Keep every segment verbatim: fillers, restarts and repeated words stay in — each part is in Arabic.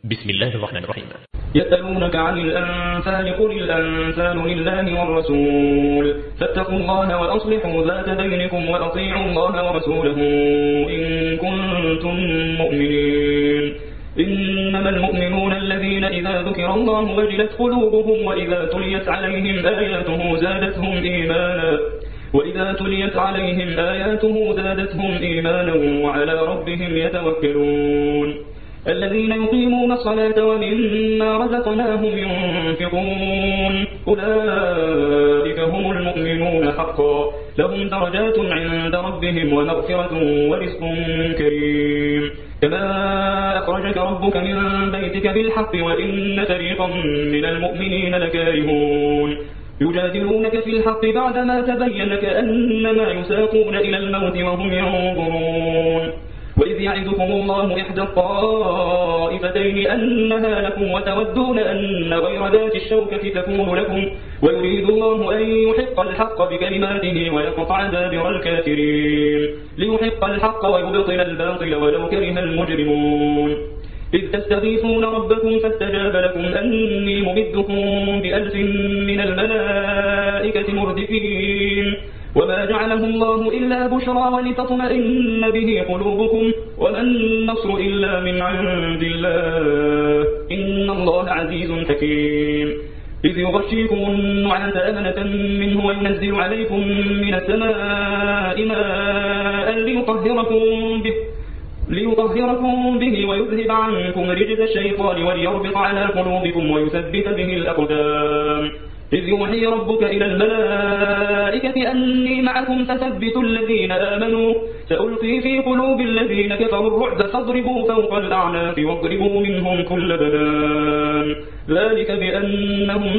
بسم الله الرحمن الرحيم. يسألونك عن الأنفال قل الأنفال لله والرسول فاتقوا الله وأصلحوا ذات بينكم وأطيعوا الله ورسوله إن كنتم مؤمنين. إنما المؤمنون الذين إذا ذكر الله وجلت قلوبهم وإذا تليت عليهم آياته زادتهم إيمانا وإذا تليت عليهم آياته زادتهم إيمانا وعلى ربهم يتوكلون. الذين يقيمون الصلاة ومما رزقناهم ينفقون أولئك هم المؤمنون حقا لهم درجات عند ربهم ومغفرة ورزق كريم. كما أخرجك ربك من بيتك بالحق وإن فريقا من المؤمنين لكارهون يجادلونك في الحق بعدما تبين كأنما يساقون إلى الموت وهم ينظرون. وإذ يعدكم الله إحدى الطائفتين أنها لكم وتودون أن غير ذات الشوكة تكون لكم ويريد الله أن يحق الحق بكلماته ويقطع دابر الكافرين ليحق الحق ويبطل الباطل ولو كره المجرمون. إذ تستغيثون ربكم فاستجاب لكم أني ممدكم بألف من الملائكة مردفين وما جعله الله إلا بشرى ولتطمئن به قلوبكم وما النصر إلا من عند الله إن الله عزيز حكيم. إذ يغشيكم النعاس أمنة منه وينزل عليكم من السماء ماء ليطهركم به ليطهركم به ويذهب عنكم رجز الشيطان وليربط على قلوبكم ويثبت به الأقدام. إذ يوحي ربك إلى الملائكة أني معكم فثبتوا الذين آمنوا سألقي في قلوب الذين كفروا الرعب فاضربوا فوق الأعناق واضربوا منهم كل بنان ذلك بأنهم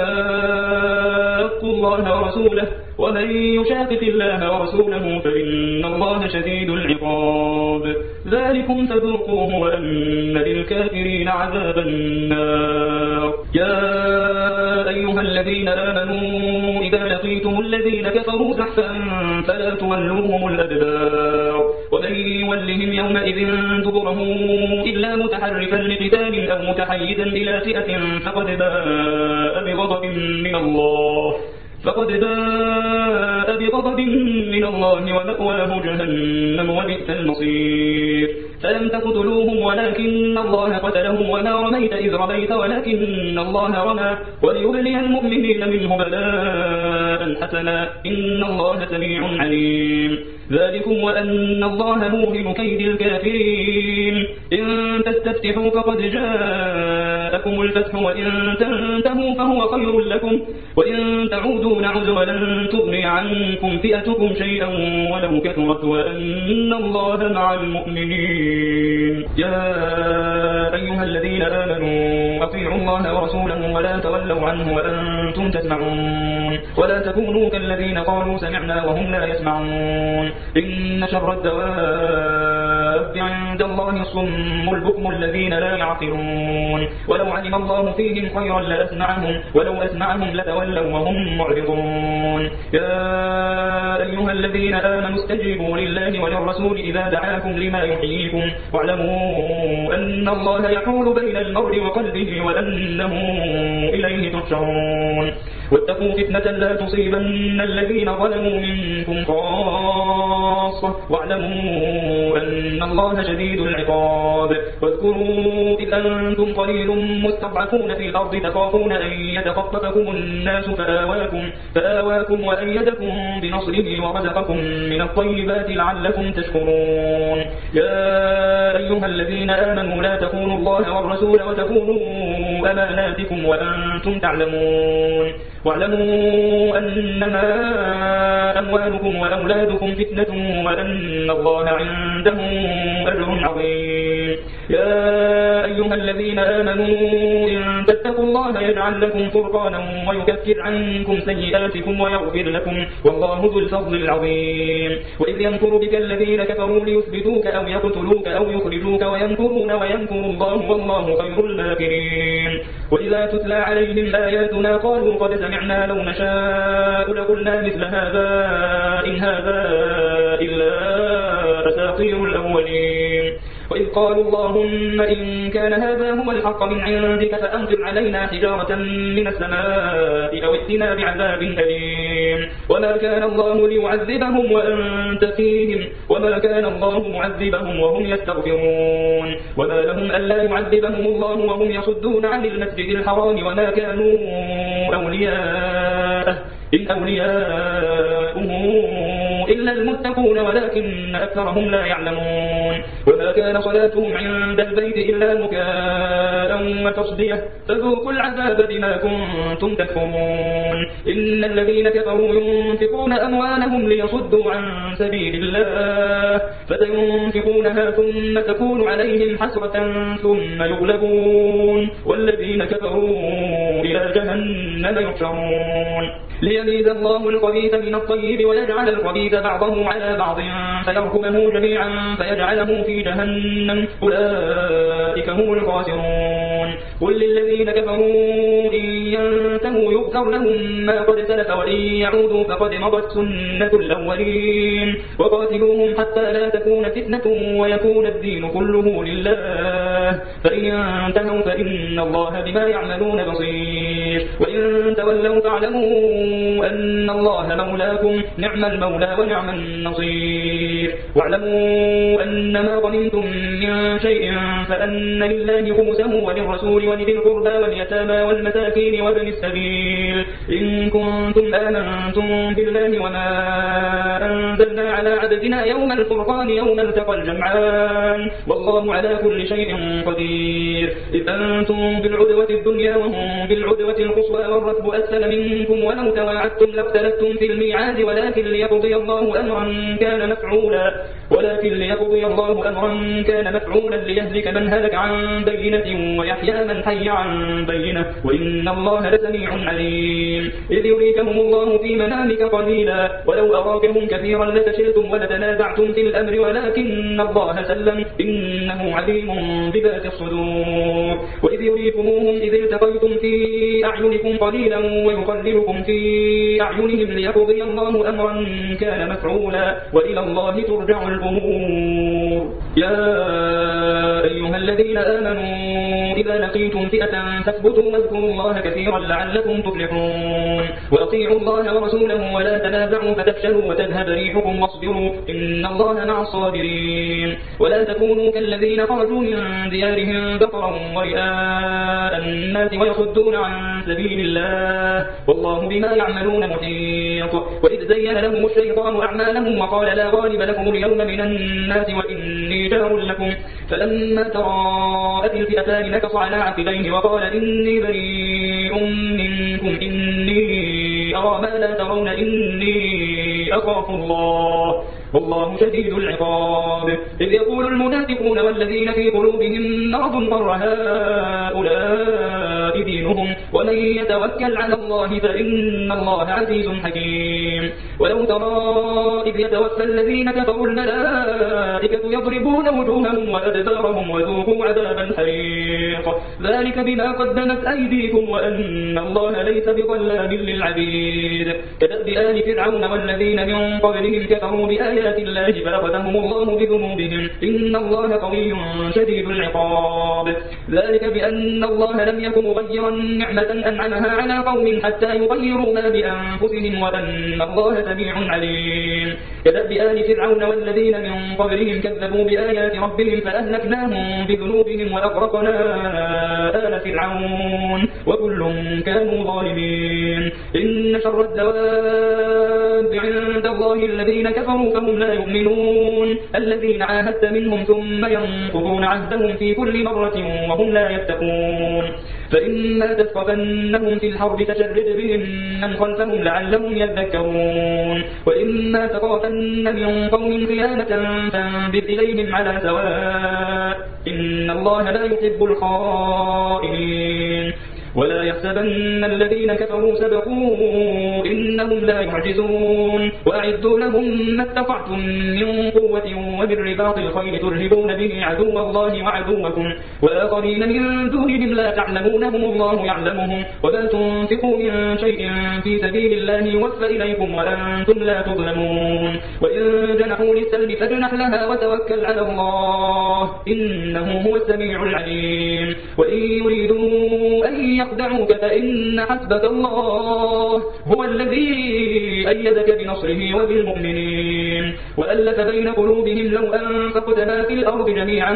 شاقوا الله ورسوله ومن يشاقق الله ورسوله فإن الله شديد العقاب. ذلكم فذوقوه وأن للكافرين عذاب النار. يا أيها الذين آمنوا إذا لقيتم الذين كفروا زحفا فلا تولوهم الأدبار ومن يولهم يومئذ دبره إلا متحرفا لقتال أو متحيزا إلى فئة فقد باء بغضب من الله فقد باء بغضب من الله ومأواه جهنم وبئس المصير. فلم تقتلوهم ولكن الله قتلهم وما رميت إذ رميت ولكن الله رمى وليبلي المؤمنين منه بلاء حسنا إن الله سميع عليم. ذلكم وأن الله موهن كيد الكافرين. إن تستفتحوا فقد جاءكم الفتح وإن تنتهوا فهو خير لكم وإن تعودوا نعد ولن تغني عنكم فئتكم شيئا ولو كثرت وأن الله مع المؤمنين. يا أيها الذين آمنوا أطيعوا الله ورسوله ولا تولوا عنه وأنتم تسمعون ولا تكونوا كالذين قالوا سمعنا وهم لا يسمعون. إن شر الدواب عند الله الصم البكم الذين لا يعقلون ولو علم الله فيهم خيرا لأسمعهم ولو أسمعهم لتولوا وهم معرضون. يا أيها الذين آمنوا استجيبوا لله وللرسول إذا دعاكم لما يحييكم واعلموا أن الله يحول بين المرء وقلبه وأنه إليه تحشرون. واتقوا فتنة لا تصيبن الذين ظلموا منكم خاصة واعلموا أن الله شديد العقاب. واذكروا إذ أنتم قليل مستضعفون في الأرض تخافون أن يتخطفكم الناس فآواكم, فآواكم وأيدكم بنصره ورزقكم من الطيبات لعلكم تشكرون. يا أيها الذين آمنوا لا تخونوا الله والرسول وتخونوا أماناتكم وأنتم تعلمون واعلموا أنما أموالكم وأولادكم فتنة وأن الله عنده أجر عظيم. يا أيها الذين آمنوا إن تتقوا الله يجعل لكم فرقانا ويكفر عنكم سيئاتكم ويغفر لكم والله ذو الفضل العظيم. وإذ يمكر بك الذين كفروا ليثبتوك أو يقتلوك أو يخرجوك ويمكرون ويمكر الله والله خير الماكرين. وإذا تتلى عليهم آياتنا قالوا قد سمعنا لو نشاء لقلنا مثل هذا إن هذا إلا أساطير الأولين. وإذ قالوا اللهم إن كان هذا هو الحق من عندك فأمطر علينا حجارة من السماء أو ائتنا بعذاب أليم وما كان الله ليعذبهم وأنت فيهم وما كان الله معذبهم وهم يستغفرون وما لهم ألا يعذبهم الله وهم يصدون عن المسجد الحرام وما كانوا أولياءه إن أولياؤه إلا المتقون ولكن أكثرهم لا يعلمون وما كان صلاتهم عند البيت إلا مكاء وتصدية فذوقوا العذاب بما كنتم تكفرون إن الذين كفروا ينفقون أموالهم ليصدوا عن سبيل الله فسينفقونها ثم تكون عليهم حسرة ثم يغلبون والذين كفروا إلى جهنم يحشرون ليميز الله الخبيث من الطيب ويجعل الخبيث بعضه على بعض فيركمه جميعا فيجعله في جهنم أولئك هم الخاسرون قل للذين كفروا إن ينتهوا يغفر لهم ما قد سلف وإن يعودوا فقد مضت سنة الأولين وقاتلوهم حتى لا تكون فتنة ويكون الدين كله لله فإن ينتهوا فإن الله بما يعملون بصير وإن تولوا فاعلموا أن الله مولاكم نعم المولى ونعم النصير واعلموا أن ما غنمتم من شيء فأن لله خمسه وللرسول ولذي القربى واليتامى والمساكين وابن السبيل إن كنتم آمنتم بالله وما أنزلنا على عبدنا يوم الفرقان يوم التقى الجمعان والله على كل شيء قدير إذ أنتم بالعدوة الدنيا وهم بالعدوة القصوى والركب أسفل منكم ولو تواعدتم لاختلفتم في الميعاد ولكن ليقضي الله أمرا كان مفعولا ولكن ليقضي الله أمرا كان مفعولا ليهلك من هلك عن بينة ويحيى من حي عن بينة وإن الله لسميع عليم إذ يريكهم الله في منامك قليلا ولو أراكهم كثيرا لفشلتم ولتنازعتم في الأمر ولكن الله سلم إنه عليم بذات الصدور وإذ يريكموهم إذ التقيتم في أعينكم قليلا ويقللكم في أعينهم ليقضي الله أمرا كان مفعولا وإلى الله ترجع الأمور يا أيها الذين آمنوا إذا لقيتم فئة فاثبتوا واذكروا الله كثيرا لعلكم تفلحون وأطيعوا الله ورسوله ولا تنازعوا فتفشلوا وتذهب ريحكم واصبروا إن الله مع الصابرين ولا تكونوا كالذين خرجوا من ديارهم بطرا ورئاء الناس ويصدون عن سبيل الله والله بما يعملون محيط وإذ زين لهم الشيطان أعمالهم وقال لا غالب لكم اليوم من الناس وإني جار لكم فلما تراءت الفئتان نكص على عقبيه وقال إني بريء منكم إني أرى ما لا ترون إني أخاف الله والله شديد العقاب إذ يقول المنافقون والذين في قلوبهم مرض غر هؤلاء دينهم ومن يتوكل على الله فإن الله عزيز حكيم ولو ترى إذ يتوفى الذين كفروا الملائكة يضربون وجوههم وأدبارهم وذوقوا عذاب الحريق ذلك بما قدمت أيديكم وأن الله ليس بظلام للعبيد كدأب آل فرعون والذين من قبلهم كفروا بآيات الله فأخذهم الله بذنوبهم إن الله قوي شديد العقاب ذلك بأن الله لم يكن مغيرا نعمة أنعمها على قوم حتى يغيروا ما بأنفسهم وأن الله سميع عليم كدأب آل فرعون والذين من قبلهم كذبوا بآيات ربهم فأهلكناهم بذنوبهم وأغرقنا آل فرعون وكل كانوا ظالمين إن شر الدواب عند الله الذين كفروا فهم لا يؤمنون الذين عاهدت منهم ثم ينقضون عهدهم في كل مرة وهم لا يتقون فإما تثقفنهم في الحرب فشرد بهم من خلفهم لعلهم يذكرون وإما تخافن من قوم خيانة فانبذ إليهم على سواء إن الله لا يحب الخائنين ولا يحسبن الذين كفروا سبقوا إنهم لا يعجزون وأعدوا لهم ما استطعتم من قوة ومن رباط الخيل ترهبون به عدو الله وعدوكم وآخرين من دونهم لا تعلمونهم الله يعلمهم وما تنفقوا من شيء في سبيل الله يوفى إليكم وأنتم لا تظلمون وإن جنحوا للسلم فاجنح لها وتوكل على الله إنه هو السميع العليم وإن يريدوا أن يخدعوك فإن حسبك الله هو الذي أيدك بنصره وبالمؤمنين وألف بين قلوبهم لو أنفقت ما في الأرض جميعا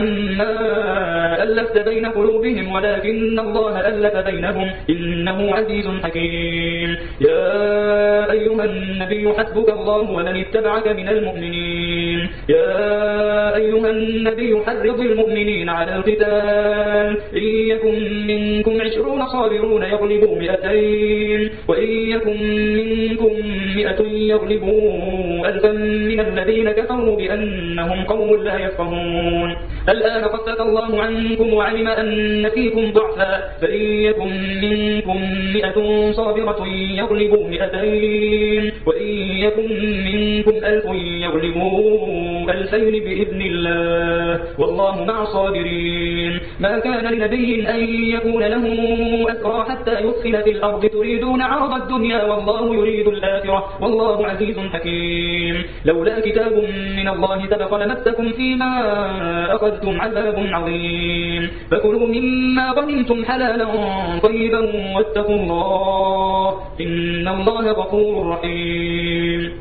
ما ألفت بين قلوبهم ولكن الله ألف بينهم إنه عزيز حكيم يا أيها النبي حسبك الله ومن اتبعك من المؤمنين يا أيها النبي حرض المؤمنين على القتال إن يكن منكم عشرون صابرون يغلبوا مئتين وإن يكن منكم مئة يغلبوا ألفا من الذين كفروا بأنهم قوم لا يفقهون الآن خفف الله عنكم وعلم أن فيكم ضعفا فإن يكن منكم مئة صابرة يغلبوا مئتين وإن يكن منكم ألف يغلبوا ألفين بإذن الله والله مع الصابرين ما كان لنبي أن يكون له أسرى حتى يثخن في الأرض تريدون عرض الدنيا والله يريد الآخرة والله عزيز حكيم لولا كتاب من الله سبق لمسكم فيما أخذتم عذاب عظيم فكلوا مما غنمتم حلالا طيبا واتقوا الله إن الله غفور رحيم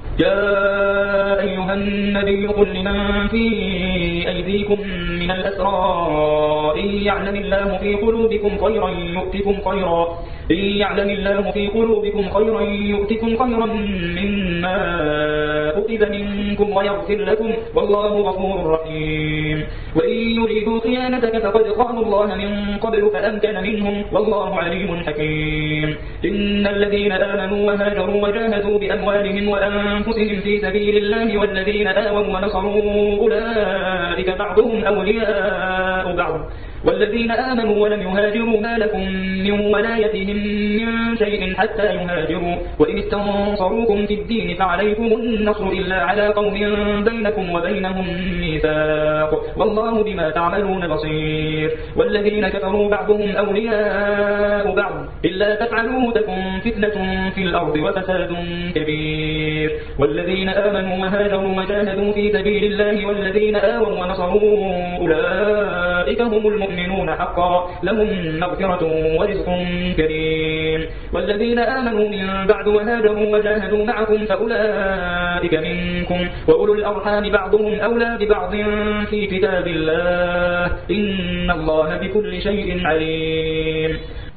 يا أيها النبي قل لمن في أيديكم من الأسرى إن يعلم الله في قلوبكم خيرا يؤتكم خيرا إن يعلم الله في قلوبكم خيرا يؤتكم خيرا مما أخذ منكم ويغفر لكم والله غفور رحيم وإن يريدوا خيانتك فقد خانوا الله من قبل فأمكن منهم والله عليم حكيم إن الذين آمنوا وهاجروا وجاهدوا بأموالهم وأنفسهم في سبيل الله والذين آووا ونصروا أولئك بعضهم أولياء بعض والذين آمنوا ولم يهاجروا ما لكم من ولايتهم من شيء حتى يهاجروا وإن استنصروكم في الدين فعليكم النصر إلا على قوم بينكم وبينهم ميثاق والله بما تعملون بصير والذين كفروا بعضهم أولياء بعض إلا تفعلوا تكن فتنة في الأرض وفساد كبير والذين آمنوا وهاجروا وجاهدوا في سبيل الله والذين آووا ونصروا أولئك هم المؤمنون المؤمنون حقا لهم مغفرة ورزق كريم والذين آمنوا من بعد وهاجروا وجاهدوا معكم فأولئك منكم وأولو الأرحام بعضهم أولى ببعض في كتاب الله إن الله بكل شيء عليم